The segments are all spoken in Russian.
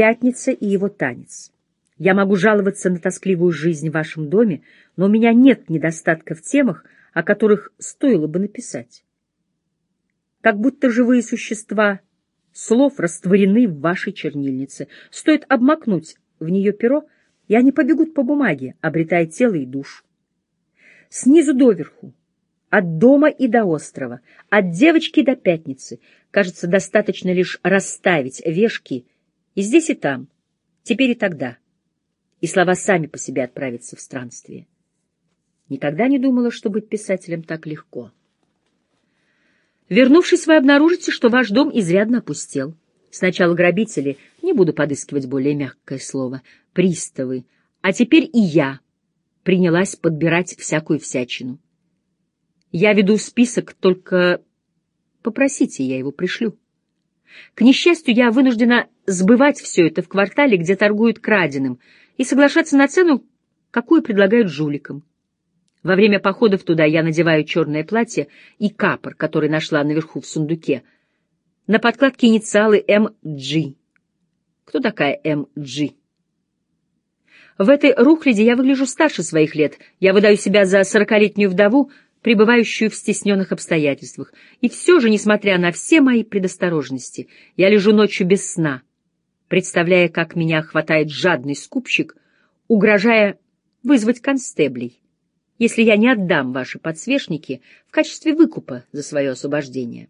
Пятница и его танец. Я могу жаловаться на тоскливую жизнь в вашем доме, но у меня нет недостатка в темах, о которых стоило бы написать. Как будто живые существа слов растворены в вашей чернильнице. Стоит обмакнуть в нее перо, и они побегут по бумаге, обретая тело и душу. Снизу доверху, от дома и до острова, от девочки до пятницы, кажется, достаточно лишь расставить вешки и здесь, и там, теперь и тогда, и слова сами по себе отправятся в странствие. Никогда не думала, что быть писателем так легко. Вернувшись, вы обнаружите, что ваш дом изрядно опустел. Сначала грабители, не буду подыскивать более мягкое слово, приставы, а теперь и я принялась подбирать всякую всячину. Я веду список, только попросите, я его пришлю. К несчастью, я вынуждена сбывать все это в квартале, где торгуют краденым, и соглашаться на цену, какую предлагают жуликам. Во время походов туда я надеваю черное платье и капор, который нашла наверху в сундуке. На подкладке инициалы М.G. Кто такая М.G.? В этой рухляде я выгляжу старше своих лет. Я выдаю себя за 40-летнюю вдову, пребывающую в стесненных обстоятельствах. И все же, несмотря на все мои предосторожности, я лежу ночью без сна, представляя, как меня хватает жадный скупщик, угрожая вызвать констеблей, если я не отдам ваши подсвечники в качестве выкупа за свое освобождение.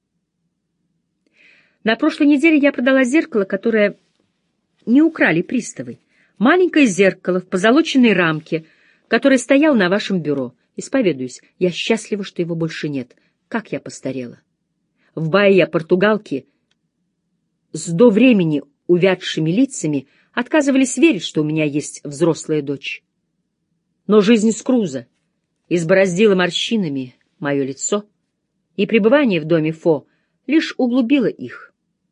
На прошлой неделе я продала зеркало, которое не украли приставы. Маленькое зеркало в позолоченной рамке, которое стояло на вашем бюро. Исповедуюсь, я счастлива, что его больше нет. Как я постарела. В Баия-Португалке с до времени увядшими лицами отказывались верить, что у меня есть взрослая дочь. Но жизнь Скруза избороздила морщинами мое лицо, и пребывание в доме Фо лишь углубило их.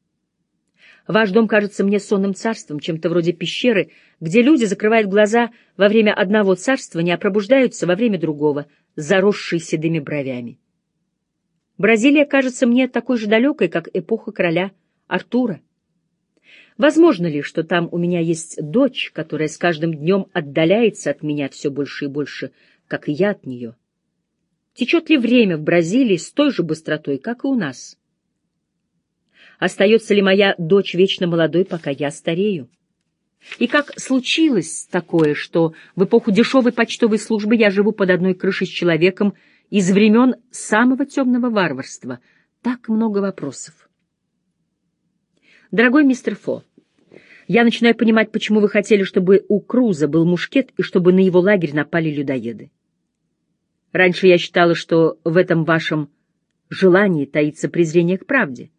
Ваш дом кажется мне сонным царством, чем-то вроде пещеры, где люди закрывают глаза во время одного царствования, а пробуждаются во время другого, заросшие седыми бровями. Бразилия кажется мне такой же далекой, как эпоха короля Артура. Возможно ли, что там у меня есть дочь, которая с каждым днем отдаляется от меня все больше и больше, как и я от нее? Течет ли время в Бразилии с той же быстротой, как и у нас? Остается ли моя дочь вечно молодой, пока я старею? И как случилось такое, что в эпоху дешевой почтовой службы я живу под одной крышей с человеком из времен самого темного варварства? Так много вопросов. Дорогой мистер Фо, я начинаю понимать, почему вы хотели, чтобы у Круза был мушкет и чтобы на его лагерь напали людоеды. Раньше я считала, что в этом вашем желании таится презрение к правде.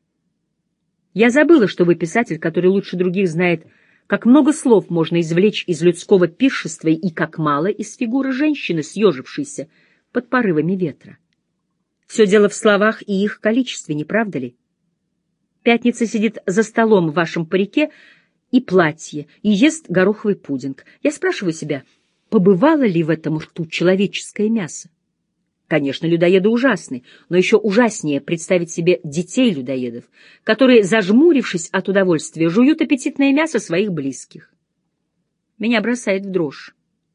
Я забыла, что вы писатель, который лучше других знает, как много слов можно извлечь из людского пиршества и как мало из фигуры женщины, съежившейся под порывами ветра. Все дело в словах и их количестве, не правда ли? Пятница сидит за столом в вашем парике и платье, и ест гороховый пудинг. Я спрашиваю себя, побывало ли в этом рту человеческое мясо? Конечно, людоеды ужасны, но еще ужаснее представить себе детей-людоедов, которые, зажмурившись от удовольствия, жуют аппетитное мясо своих близких. Меня бросает в дрожь.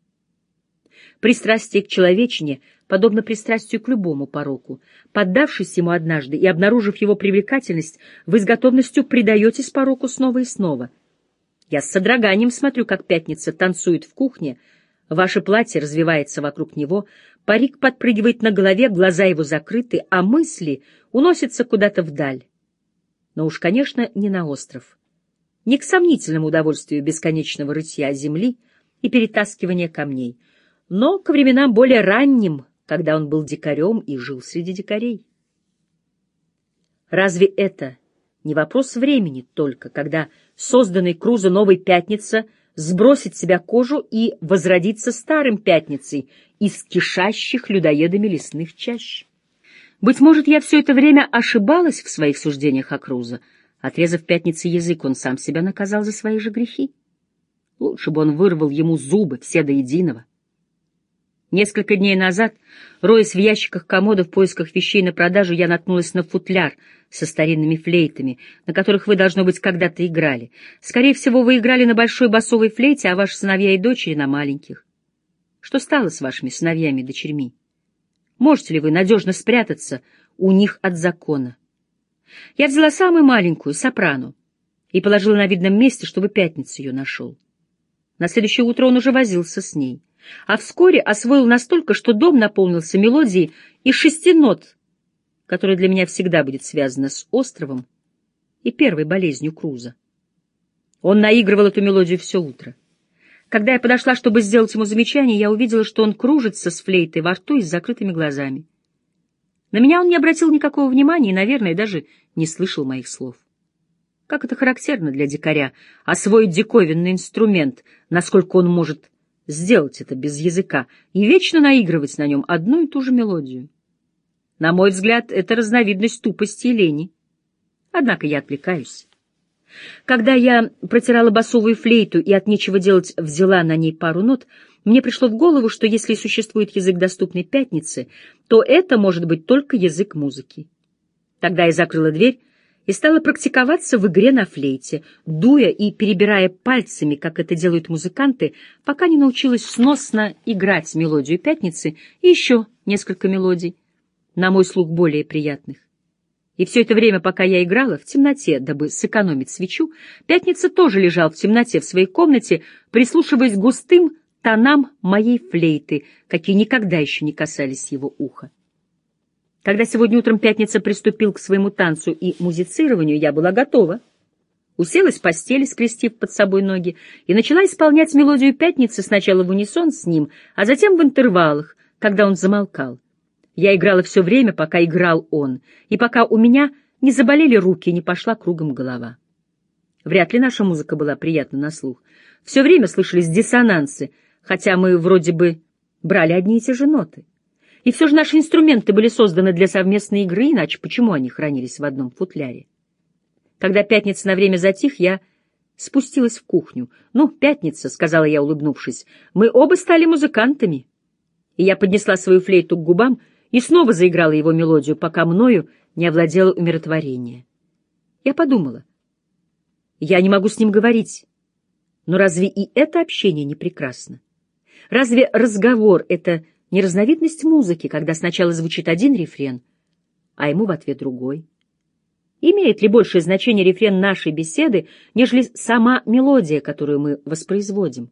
Пристрастие к человечине подобно пристрастию к любому пороку. Поддавшись ему однажды и обнаружив его привлекательность, вы с готовностью предаетесь пороку снова и снова. Я с содроганием смотрю, как Пятница танцует в кухне, ваше платье развивается вокруг него, парик подпрыгивает на голове, глаза его закрыты, а мысли уносятся куда-то вдаль. Но уж, конечно, не на остров. Не к сомнительному удовольствию бесконечного рытья земли и перетаскивания камней, но к временам более ранним, когда он был дикарем и жил среди дикарей. Разве это не вопрос времени только, когда созданный Крузо новой Пятница сбросит с себя кожу и возродится старым Пятницей из кишащих людоедами лесных чащ? Быть может, я все это время ошибалась в своих суждениях о Крузо. Отрезав Пятнице язык, он сам себя наказал за свои же грехи. Лучше бы он вырвал ему зубы, все до единого. Несколько дней назад, роясь в ящиках комода в поисках вещей на продажу, я наткнулась на футляр со старинными флейтами, на которых вы, должно быть, когда-то играли. Скорее всего, вы играли на большой басовой флейте, а ваши сыновья и дочери — на маленьких. Что стало с вашими сыновьями и дочерьми? Можете ли вы надежно спрятаться у них от закона? Я взяла самую маленькую, сопрано, и положила на видном месте, чтобы Пятница ее нашел. На следующее утро он уже возился с ней, а вскоре освоил настолько, что дом наполнился мелодией из 6 нот, которая для меня всегда будет связана с островом и первой болезнью Круза. Он наигрывал эту мелодию все утро. Когда я подошла, чтобы сделать ему замечание, я увидела, что он кружится с флейтой во рту и с закрытыми глазами. На меня он не обратил никакого внимания и, наверное, даже не слышал моих слов. Как это характерно для дикаря — освоить диковинный инструмент, насколько он может сделать это без языка, и вечно наигрывать на нем одну и ту же мелодию. На мой взгляд, это разновидность тупости и лени. Однако я отвлекаюсь. Когда я протирала басовую флейту и от нечего делать взяла на ней пару нот, мне пришло в голову, что если существует язык, доступный Пятнице, то это может быть только язык музыки. Тогда я закрыла дверь и стала практиковаться в игре на флейте, дуя и перебирая пальцами, как это делают музыканты, пока не научилась сносно играть мелодию Пятницы и еще несколько мелодий, на мой слух более приятных. И все это время, пока я играла в темноте, дабы сэкономить свечу, Пятница тоже лежал в темноте в своей комнате, прислушиваясь к густым тонам моей флейты, какие никогда еще не касались его уха. Когда сегодня утром Пятница приступил к своему танцу и музицированию, я была готова. Уселась в постели, скрестив под собой ноги, и начала исполнять мелодию Пятницы сначала в унисон с ним, а затем в интервалах, когда он замолкал. Я играла все время, пока играл он, и пока у меня не заболели руки и не пошла кругом голова. Вряд ли наша музыка была приятна на слух. Все время слышались диссонансы, хотя мы вроде бы брали одни и те же ноты. И все же наши инструменты были созданы для совместной игры, иначе почему они хранились в одном футляре? Когда Пятница на время затих, я спустилась в кухню. «Ну, Пятница», — сказала я, улыбнувшись, — «мы оба стали музыкантами». И я поднесла свою флейту к губам и снова заиграла его мелодию, пока мною не овладело умиротворение. Я подумала, я не могу с ним говорить, но разве и это общение не прекрасно? Разве разговор — это не разновидность музыки, когда сначала звучит один рефрен, а ему в ответ другой? Имеет ли большее значение рефрен нашей беседы, нежели сама мелодия, которую мы воспроизводим?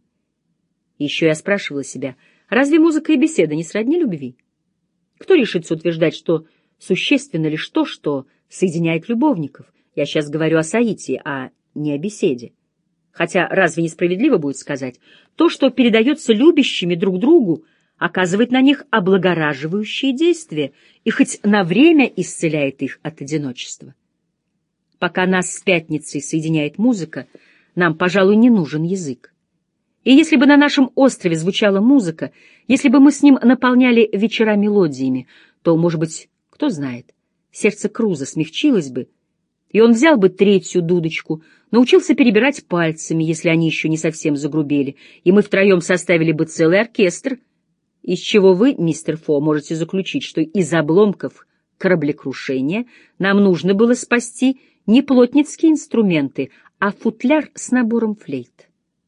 Еще я спрашивала себя, разве музыка и беседа не сродни любви? Кто решится утверждать, что существенно лишь то, что соединяет любовников? Я сейчас говорю о соитии, а не о беседе. Хотя разве несправедливо будет сказать, то, что передается любящими друг другу, оказывает на них облагораживающее действие и хоть на время исцеляет их от одиночества? Пока нас с Пятницей соединяет музыка, нам, пожалуй, не нужен язык. И если бы на нашем острове звучала музыка, если бы мы с ним наполняли вечера мелодиями, то, может быть, кто знает, сердце Круза смягчилось бы, и он взял бы третью дудочку, научился перебирать пальцами, если они еще не совсем загрубели, и мы втроем составили бы целый оркестр, из чего вы, мистер Фо, можете заключить, что из обломков кораблекрушения нам нужно было спасти не плотницкие инструменты, а футляр с набором флейт.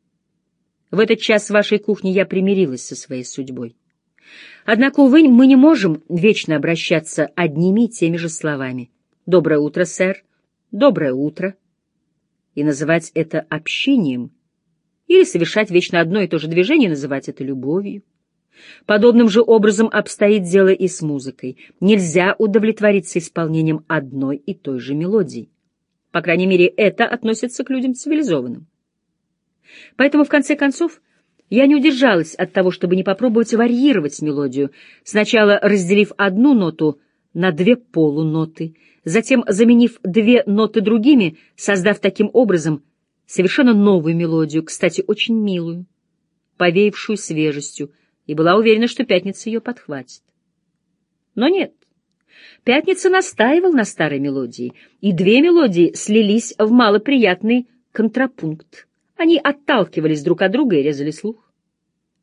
В этот час в вашей кухне я примирилась со своей судьбой. Однако, увы, мы не можем вечно обращаться одними и теми же словами. «Доброе утро, сэр», «Доброе утро», и называть это общением, или совершать вечно одно и то же движение и называть это любовью. Подобным же образом обстоит дело и с музыкой. Нельзя удовлетвориться исполнением одной и той же мелодии. По крайней мере, это относится к людям цивилизованным. Поэтому, в конце концов, я не удержалась от того, чтобы не попробовать варьировать мелодию, сначала разделив одну ноту на 2 полуноты, затем заменив 2 ноты другими, создав таким образом совершенно новую мелодию, кстати, очень милую, повеявшую свежестью, и была уверена, что Пятница ее подхватит. Но нет. Пятница настаивал на старой мелодии, и 2 мелодии слились в малоприятный контрапункт. Они отталкивались друг от друга и резали слух.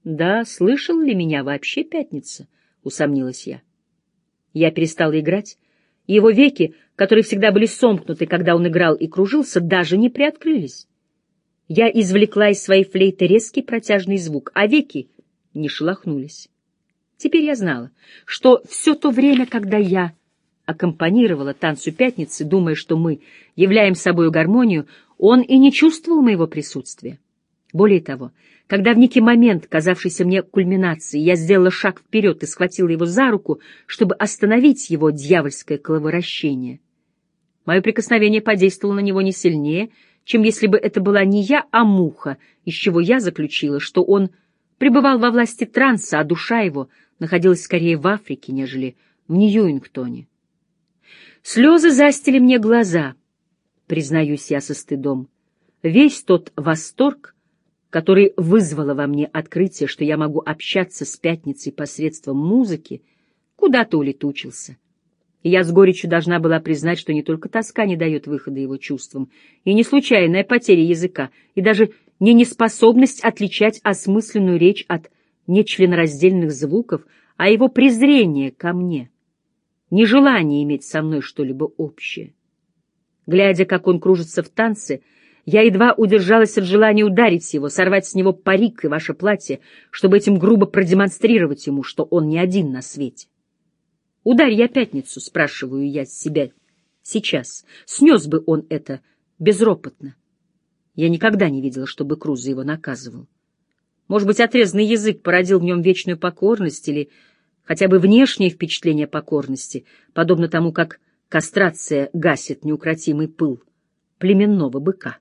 Да, слышал ли меня вообще Пятница? Усомнилась я. Я перестала играть, и его веки, которые всегда были сомкнуты, когда он играл и кружился, даже не приоткрылись. Я извлекла из своей флейты резкий протяжный звук, а веки не шелохнулись. Теперь я знала, что все то время, когда я аккомпанировала танцу Пятницы, думая, что мы являем собою гармонию, он и не чувствовал моего присутствия. Более того, когда в некий момент, казавшийся мне кульминацией, я сделала шаг вперед и схватила его за руку, чтобы остановить его дьявольское коловращение, мое прикосновение подействовало на него не сильнее, чем если бы это была не я, а муха, из чего я заключила, что он пребывал во власти транса, а душа его находилась скорее в Африке, нежели в Ньюингтоне. Слезы застили мне глаза, признаюсь я со стыдом. Весь тот восторг, который вызвало во мне открытие, что я могу общаться с Пятницей посредством музыки, куда-то улетучился. И я с горечью должна была признать, что не только тоска не дает выхода его чувствам, и не случайная потеря языка, и даже не неспособность отличать осмысленную речь от нечленораздельных звуков, а его презрение ко мне, нежелание иметь со мной что-либо общее. Глядя, как он кружится в танце, я едва удержалась от желания ударить его, сорвать с него парик и ваше платье, чтобы этим грубо продемонстрировать ему, что он не один на свете. «Ударь я Пятницу», — спрашиваю я себя сейчас. Снес бы он это безропотно. Я никогда не видела, чтобы Крузо его наказывал. Может быть, отрезанный язык породил в нем вечную покорность или хотя бы внешнее впечатление покорности, подобно тому, как кастрация гасит неукротимый пыл племенного быка.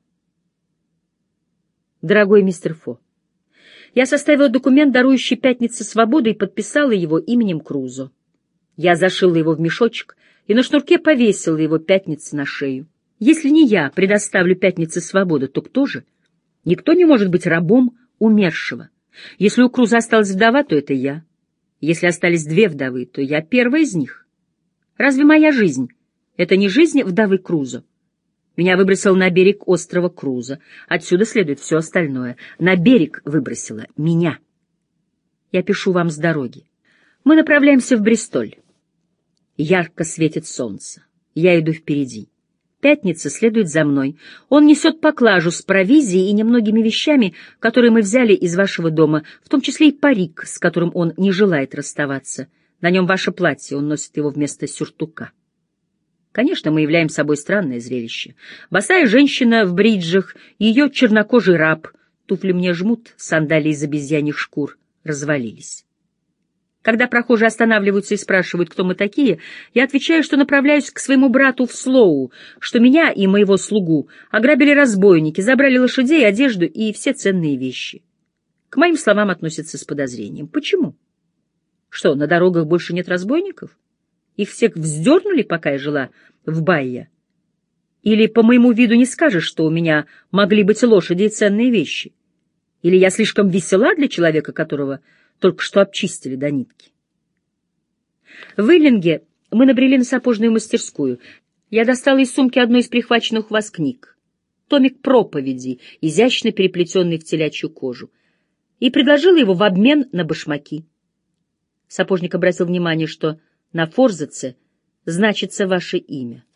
Дорогой мистер Фо, я составила документ, дарующий Пятнице свободу, и подписала его именем Крузо. Я зашила его в мешочек и на шнурке повесила его Пятнице на шею. Если не я предоставлю Пятнице свободу, то кто же? Никто не может быть рабом умершего. Если у Крузо осталась вдова, то это я. Если остались две вдовы, то я первая из них. Разве моя жизнь — это не жизнь вдовы Крузо? Меня выбросило на берег острова Крузо. Отсюда следует все остальное. На берег выбросило меня. Я пишу вам с дороги. Мы направляемся в Бристоль. Ярко светит солнце. Я иду впереди. Пятница следует за мной. Он несет поклажу с провизией и немногими вещами, которые мы взяли из вашего дома, в том числе и парик, с которым он не желает расставаться. На нем ваше платье, он носит его вместо сюртука. Конечно, мы являем собой странное зрелище. Босая женщина в бриджах, ее чернокожий раб, туфли мне жмут, сандалии из обезьяньих шкур развалились. Когда прохожие останавливаются и спрашивают, кто мы такие, я отвечаю, что направляюсь к своему брату в Слоу, что меня и моего слугу ограбили разбойники, забрали лошадей, одежду и все ценные вещи. К моим словам относятся с подозрением. Почему? Что, на дорогах больше нет разбойников? Их всех вздернули, пока я жила в Байе? Или по моему виду не скажешь, что у меня могли быть лошади и ценные вещи? Или я слишком весела для человека, которого только что обчистили до нитки? В Иллинге мы набрели на сапожную мастерскую. Я достала из сумки одну из прихваченных у вас книг, томик проповеди, изящно переплетенный в телячью кожу, и предложила его в обмен на башмаки. Сапожник обратил внимание, что на форзаце значится ваше имя.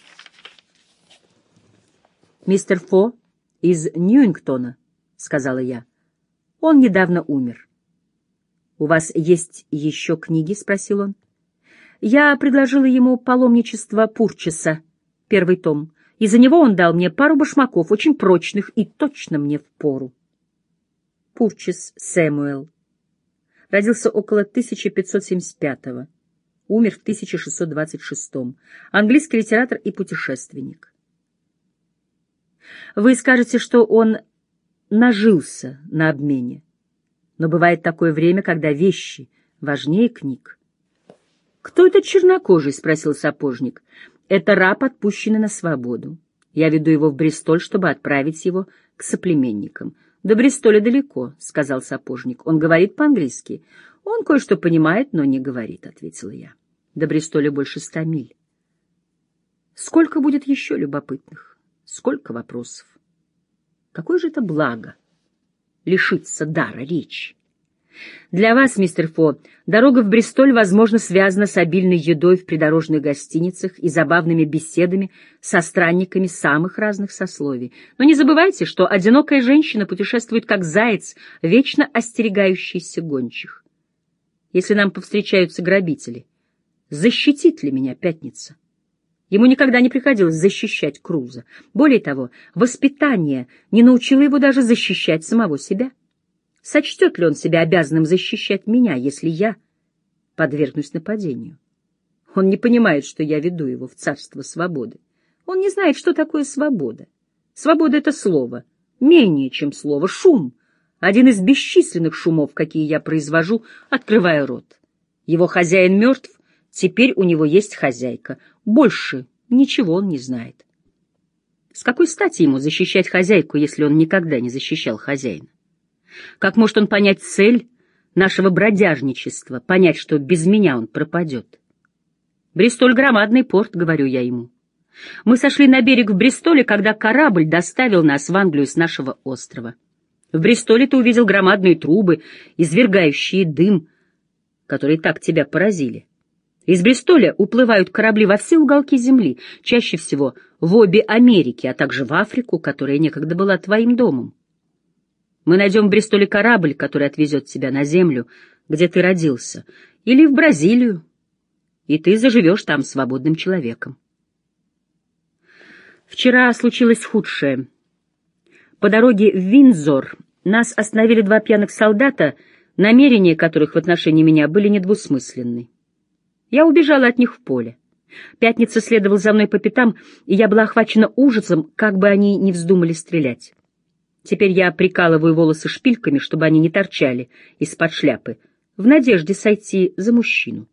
«Мистер Фо из Ньюингтона», — сказала я. «Он недавно умер». «У вас есть еще книги?» — спросил он. Я предложила ему «Паломничество Пурчеса», первый том, и за него он дал мне пару башмаков, очень прочных и точно мне впору. Пурчес Сэмуэл. Родился около 1575-го. Умер в 1626-м. Английский литератор и путешественник. Вы скажете, что он нажился на обмене. Но бывает такое время, когда вещи важнее книг. «Кто этот чернокожий?» — спросил сапожник. «Это раб, отпущенный на свободу. Я веду его в Бристоль, чтобы отправить его к соплеменникам». «До Бристоля далеко», — сказал сапожник. «Он говорит по-английски». «Он кое-что понимает, но не говорит», — ответила я. «До Бристоля больше 100 миль». Сколько будет еще любопытных? Сколько вопросов? Какое же это благо — лишиться дара речи? Для вас, мистер Фо, дорога в Бристоль, возможно, связана с обильной едой в придорожных гостиницах и забавными беседами со странниками самых разных сословий. Но не забывайте, что одинокая женщина путешествует как заяц, вечно остерегающийся гончих. Если нам повстречаются грабители, защитит ли меня Пятница? Ему никогда не приходилось защищать Круза. Более того, воспитание не научило его даже защищать самого себя. Сочтет ли он себя обязанным защищать меня, если я подвергнусь нападению? Он не понимает, что я веду его в царство свободы. Он не знает, что такое свобода. Свобода — это слово, менее чем слово, шум, один из бесчисленных шумов, какие я произвожу, открывая рот. Его хозяин мертв, теперь у него есть хозяйка. Больше ничего он не знает. С какой стати ему защищать хозяйку, если он никогда не защищал хозяина? Как может он понять цель нашего бродяжничества, понять, что без меня он пропадет? Бристоль — громадный порт, говорю я ему. Мы сошли на берег в Бристоле, когда корабль доставил нас в Англию с нашего острова. В Бристоле ты увидел громадные трубы, извергающие дым, которые так тебя поразили. Из Бристоля уплывают корабли во все уголки земли, чаще всего в обе Америки, а также в Африку, которая некогда была твоим домом. Мы найдем в Бристоле корабль, который отвезет тебя на землю, где ты родился, или в Бразилию, и ты заживешь там свободным человеком. Вчера случилось худшее. По дороге в Виндзор нас остановили два пьяных солдата, намерения которых в отношении меня были недвусмысленны. Я убежала от них в поле. Пятница следовал за мной по пятам, и я была охвачена ужасом, как бы они ни вздумали стрелять. Теперь я прикалываю волосы шпильками, чтобы они не торчали из-под шляпы, в надежде сойти за мужчину.